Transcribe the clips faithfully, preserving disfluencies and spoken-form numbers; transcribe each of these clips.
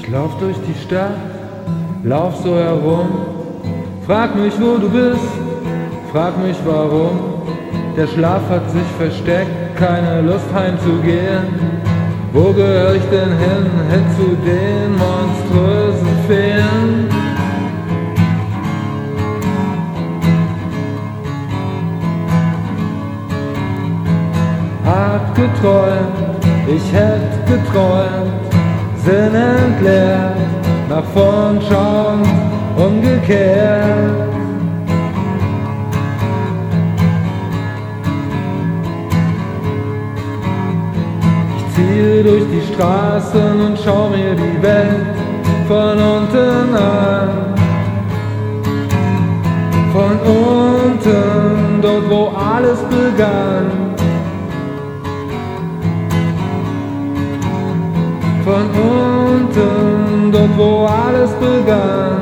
Ich lauf durch die Stadt, lauf so herum, frag mich, wo du bist, frag mich, warum. Der Schlaf hat sich versteckt, keine Lust heimzugehen. Wo gehör ich denn hin, hin zu den monströsen Feen? Hab geträumt, ich hätt geträumt, Sinn entleert, nach vorn schauend, umgekehrt. Ich ziehe durch die Straßen und schau mir die Welt von unten an. Von unten, dort wo alles begann. Von unten, dort wo alles begann.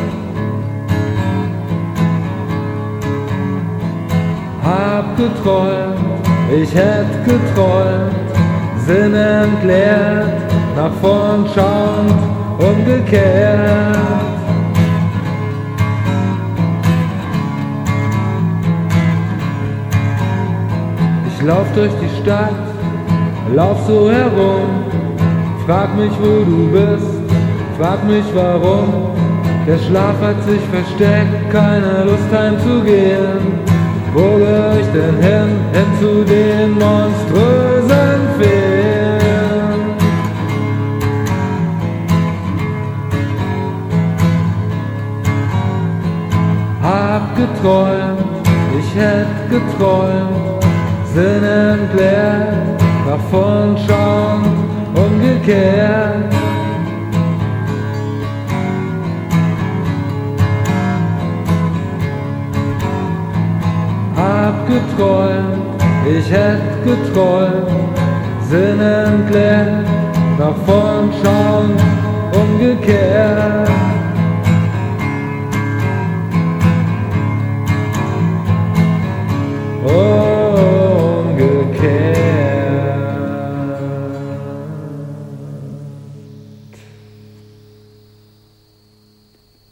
Hab geträumt, ich hätt geträumt, Sinn entleert, nach vorn schauend, umgekehrt. Ich lauf durch die Stadt, lauf so herum, frag mich, wo du bist, frag mich, warum. Der Schlaf hat sich versteckt, keine Lust heimzugehen. Wo gehör ich denn hin, hin zu den monströsen Feen? Hab geträumt, ich hätt geträumt, Sinn entleert, nach vorn schauend, umgekehrt. Hab geträumt, ich hätt geträumt, Sinn entleert, nach vorn schauend, umgekehrt.